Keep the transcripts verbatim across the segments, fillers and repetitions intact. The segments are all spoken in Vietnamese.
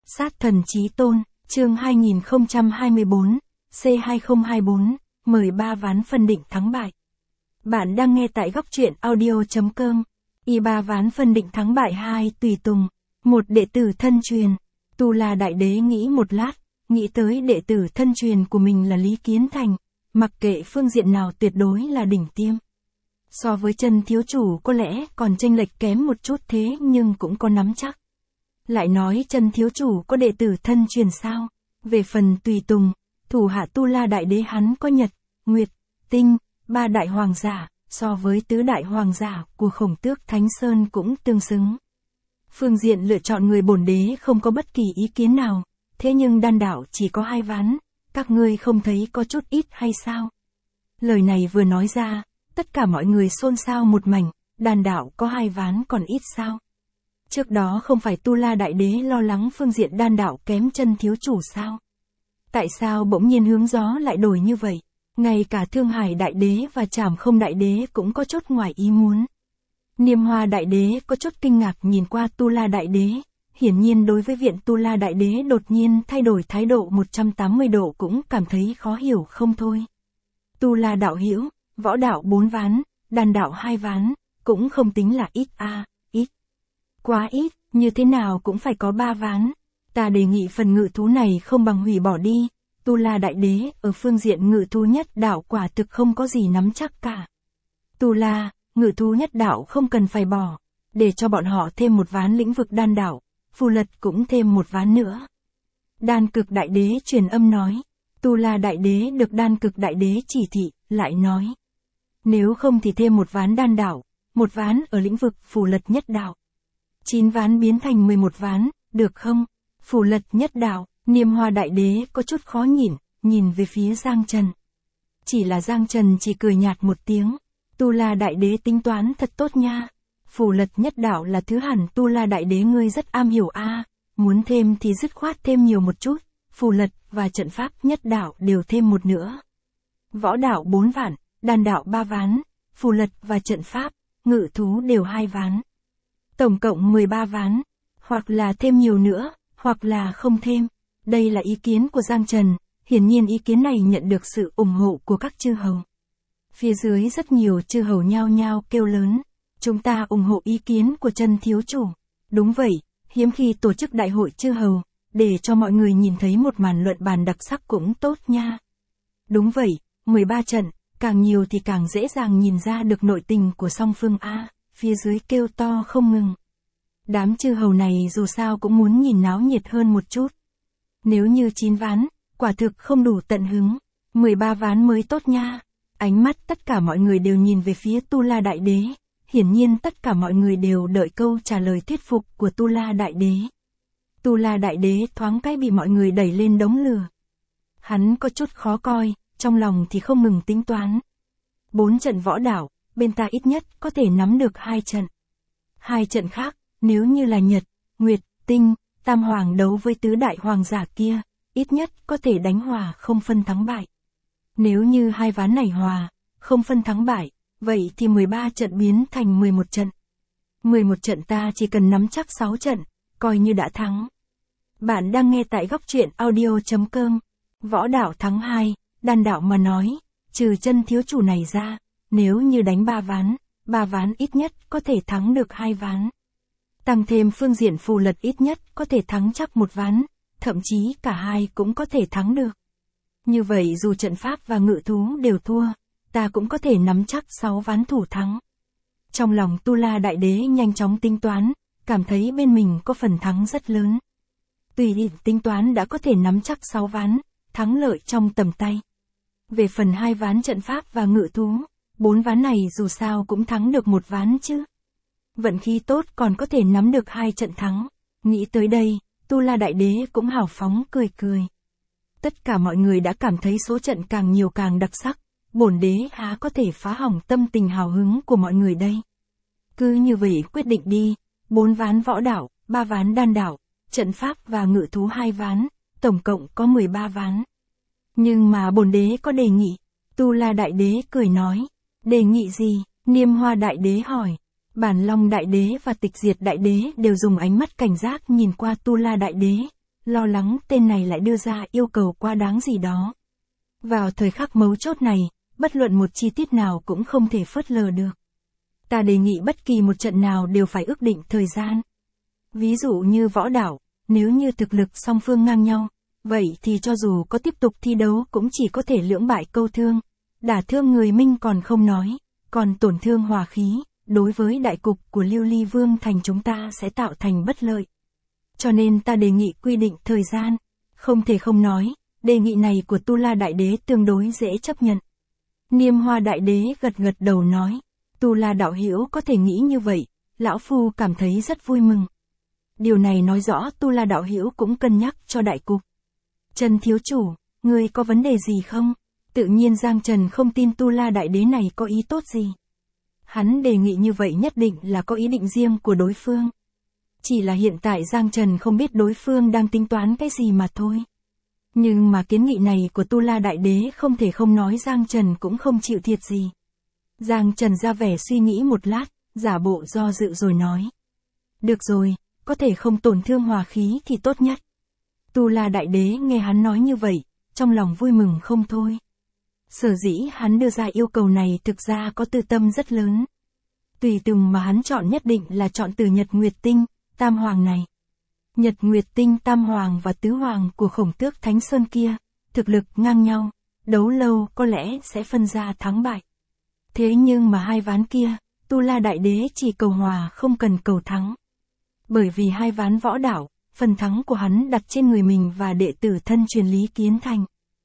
Sát thần chí tôn, chương hai nghìn không trăm hai mươi tư, C hai không hai tư, mười ba ván phân định thắng bại. Bạn đang nghe tại góc truyện audio chấm com. Y ba ván phân định thắng bại hai tùy tùng, một đệ tử thân truyền. Tu La Đại Đế nghĩ một lát, nghĩ tới đệ tử thân truyền của mình là Lý Kiến Thành, mặc kệ phương diện nào tuyệt đối là đỉnh tiêm. So với Chân thiếu chủ có lẽ còn chênh lệch kém một chút thế nhưng cũng có nắm chắc. Lại nói Chân thiếu chủ có đệ tử thân truyền sao? Về phần tùy tùng, thủ hạ Tu La Đại Đế hắn có Nhật, Nguyệt, Tinh, ba đại hoàng giả, so với tứ đại hoàng giả của Khổng Tước Thánh Sơn cũng tương xứng. Phương diện lựa chọn người bổn đế không có bất kỳ ý kiến nào, thế nhưng đan đạo chỉ có hai ván, các ngươi không thấy có chút ít hay sao? Lời này vừa nói ra, tất cả mọi người xôn xao một mảnh, đan đạo có hai ván còn ít sao? Trước đó không phải Tu La Đại Đế lo lắng phương diện đan đạo kém Chân thiếu chủ sao? Tại sao bỗng nhiên hướng gió lại đổi như vậy? Ngay cả Thương Hải Đại Đế và Trảm Không Đại Đế cũng có chút ngoài ý muốn. Niêm Hoa Đại Đế có chút kinh ngạc nhìn qua Tu La Đại Đế, hiển nhiên đối với viện Tu La Đại Đế đột nhiên thay đổi thái độ một trăm tám mươi độ cũng cảm thấy khó hiểu không thôi. Tu La đạo hữu, võ đạo bốn ván, đan đạo hai ván, cũng không tính là ít a, à, ít. Quá ít, như thế nào cũng phải có ba ván. Ta đề nghị phần ngự thú này không bằng hủy bỏ đi. Tu La Đại Đế ở phương diện ngự thú nhất đạo quả thực không có gì nắm chắc cả. Tu La, ngự thú nhất đạo không cần phải bỏ, để cho bọn họ thêm một ván lĩnh vực đan đạo, Phù Lật cũng thêm một ván nữa. Đan Cực Đại Đế truyền âm nói. Tu La Đại Đế được Đan Cực Đại Đế chỉ thị, lại nói. Nếu không thì thêm một ván đan đạo, một ván ở lĩnh vực Phù Lật nhất đạo. Chín ván biến thành mười một ván, được không? Phù Lật nhất đạo, Niêm Hoa Đại Đế có chút khó nhìn, nhìn về phía Giang Trần. Chỉ là Giang Trần chỉ cười nhạt một tiếng. Tu La Đại Đế tính toán thật tốt nha. Phù Lật nhất đạo là thứ hẳn Tu La Đại Đế ngươi rất am hiểu a, à. Muốn thêm thì dứt khoát thêm nhiều một chút. Phù Lật và trận pháp nhất đạo đều thêm một nữa. Võ đạo bốn vạn, đan đạo ba ván, Phù Lật và trận pháp, ngự thú đều hai ván. Tổng cộng mười ba ván, hoặc là thêm nhiều nữa, hoặc là không thêm. Đây là ý kiến của Giang Trần, hiển nhiên ý kiến này nhận được sự ủng hộ của các chư hầu. Phía dưới rất nhiều chư hầu nhao nhao kêu lớn, chúng ta ủng hộ ý kiến của Chân thiếu chủ. Đúng vậy, hiếm khi tổ chức đại hội chư hầu, để cho mọi người nhìn thấy một màn luận bàn đặc sắc cũng tốt nha. Đúng vậy, mười ba trận, càng nhiều thì càng dễ dàng nhìn ra được nội tình của song phương a, phía dưới kêu to không ngừng. Đám chư hầu này dù sao cũng muốn nhìn náo nhiệt hơn một chút. Nếu như chín ván, quả thực không đủ tận hứng, mười ba ván mới tốt nha. Ánh mắt tất cả mọi người đều nhìn về phía Tu La Đại Đế, hiển nhiên tất cả mọi người đều đợi câu trả lời thuyết phục của Tu La Đại Đế. Tu La Đại Đế thoáng cái bị mọi người đẩy lên đống lửa. Hắn có chút khó coi, trong lòng thì không ngừng tính toán. Bốn trận võ đạo, bên ta ít nhất có thể nắm được hai trận. Hai trận khác, nếu như là Nhật, Nguyệt, Tinh, Tam Hoàng đấu với tứ đại hoàng giả kia, ít nhất có thể đánh hòa không phân thắng bại. Nếu như hai ván này hòa, không phân thắng bại, vậy thì mười ba trận biến thành mười một trận. mười một trận ta chỉ cần nắm chắc sáu trận, coi như đã thắng. Bạn đang nghe tại góc truyện audio chấm com. Võ đạo thắng hai, đan đạo mà nói, trừ Chân thiếu chủ này ra, nếu như đánh ba ván, ba ván ít nhất có thể thắng được hai ván. Tăng thêm phương diện Phù Lật ít nhất có thể thắng chắc một ván, thậm chí cả hai cũng có thể thắng được. Như vậy dù trận pháp và ngự thú đều thua, ta cũng có thể nắm chắc sáu ván thủ thắng. Trong lòng Tu La Đại Đế nhanh chóng tính toán, cảm thấy bên mình có phần thắng rất lớn. Tùy ý tính toán đã có thể nắm chắc sáu ván, thắng lợi trong tầm tay. Về phần hai ván trận pháp và ngự thú, bốn ván này dù sao cũng thắng được một ván chứ. Vận khí tốt còn có thể nắm được hai trận thắng. Nghĩ tới đây, Tu La Đại Đế cũng hào phóng cười cười. Tất cả mọi người đã cảm thấy số trận càng nhiều càng đặc sắc, bổn đế há có thể phá hỏng tâm tình hào hứng của mọi người đây. Cứ như vậy quyết định đi, bốn ván võ đạo, ba ván đan đạo, trận pháp và ngự thú hai ván, tổng cộng có mười ba ván. Nhưng mà bổn đế có đề nghị. Tu La Đại Đế cười nói. Đề nghị gì? Niêm Hoa Đại Đế hỏi. Bản Long Đại Đế và Tịch Diệt Đại Đế đều dùng ánh mắt cảnh giác nhìn qua Tu La Đại Đế. lo lắng tên này lại đưa ra yêu cầu quá đáng gì đó. Vào thời khắc mấu chốt này, bất luận một chi tiết nào cũng không thể phớt lờ được. Ta đề nghị bất kỳ một trận nào đều phải ước định thời gian. Ví dụ như võ đảo, nếu như thực lực song phương ngang nhau, vậy thì cho dù có tiếp tục thi đấu cũng chỉ có thể lưỡng bại câu thương. Đả thương người Minh còn không nói, còn tổn thương hòa khí, đối với đại cục của Lưu Ly Vương thành chúng ta sẽ tạo thành bất lợi. Cho nên ta đề nghị quy định thời gian. Không thể không nói, đề nghị này của Tu La Đại Đế tương đối dễ chấp nhận. Niêm Hoa Đại Đế gật gật đầu nói, Tu La đạo hữu có thể nghĩ như vậy, lão phu cảm thấy rất vui mừng. Điều này nói rõ Tu La đạo hữu cũng cân nhắc cho đại cục. Trần thiếu chủ, ngươi có vấn đề gì không? Tự nhiên Giang Trần không tin Tu La Đại Đế này có ý tốt gì. Hắn đề nghị như vậy nhất định là có ý định riêng của đối phương. Chỉ là hiện tại Giang Trần không biết đối phương đang tính toán cái gì mà thôi. Nhưng mà kiến nghị này của Tu La Đại Đế không thể không nói Giang Trần cũng không chịu thiệt gì. Giang Trần ra vẻ suy nghĩ một lát, giả bộ do dự rồi nói. Được rồi, có thể không tổn thương hòa khí thì tốt nhất. Tu La Đại Đế nghe hắn nói như vậy, trong lòng vui mừng không thôi. Sở dĩ hắn đưa ra yêu cầu này thực ra có tư tâm rất lớn. Tùy tùng mà hắn chọn nhất định là chọn từ Nhật Nguyệt Tinh, Tam Hoàng này. Nhật Nguyệt Tinh Tam Hoàng và Tứ Hoàng của Khổng Tước Thánh Sơn kia, thực lực ngang nhau, đấu lâu có lẽ sẽ phân ra thắng bại. Thế nhưng mà hai ván kia, Tu La Đại Đế chỉ cầu hòa không cần cầu thắng. Bởi vì hai ván võ đảo, phần thắng của hắn đặt trên người mình và đệ tử thân truyền Lý Kiến Thành.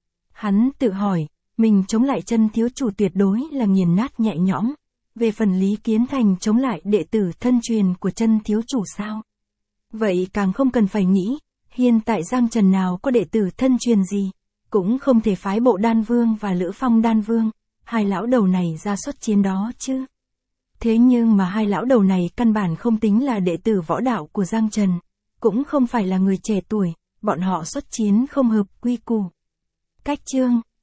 Hắn tự hỏi, mình chống lại Chân thiếu chủ tuyệt đối là nghiền nát nhẹ nhõm. Về phần Lý Kiến Thành chống lại đệ tử thân truyền của Chân thiếu chủ sao? Vậy càng không cần phải nghĩ, hiện tại Giang Trần nào có đệ tử thân truyền gì, cũng không thể phái Bộ Đan Vương và Lữ Phong Đan Vương, hai lão đầu này ra xuất chiến đó chứ. Thế nhưng mà hai lão đầu này căn bản không tính là đệ tử võ đạo của Giang Trần, cũng không phải là người trẻ tuổi, bọn họ xuất chiến không hợp quy củ. Cách chương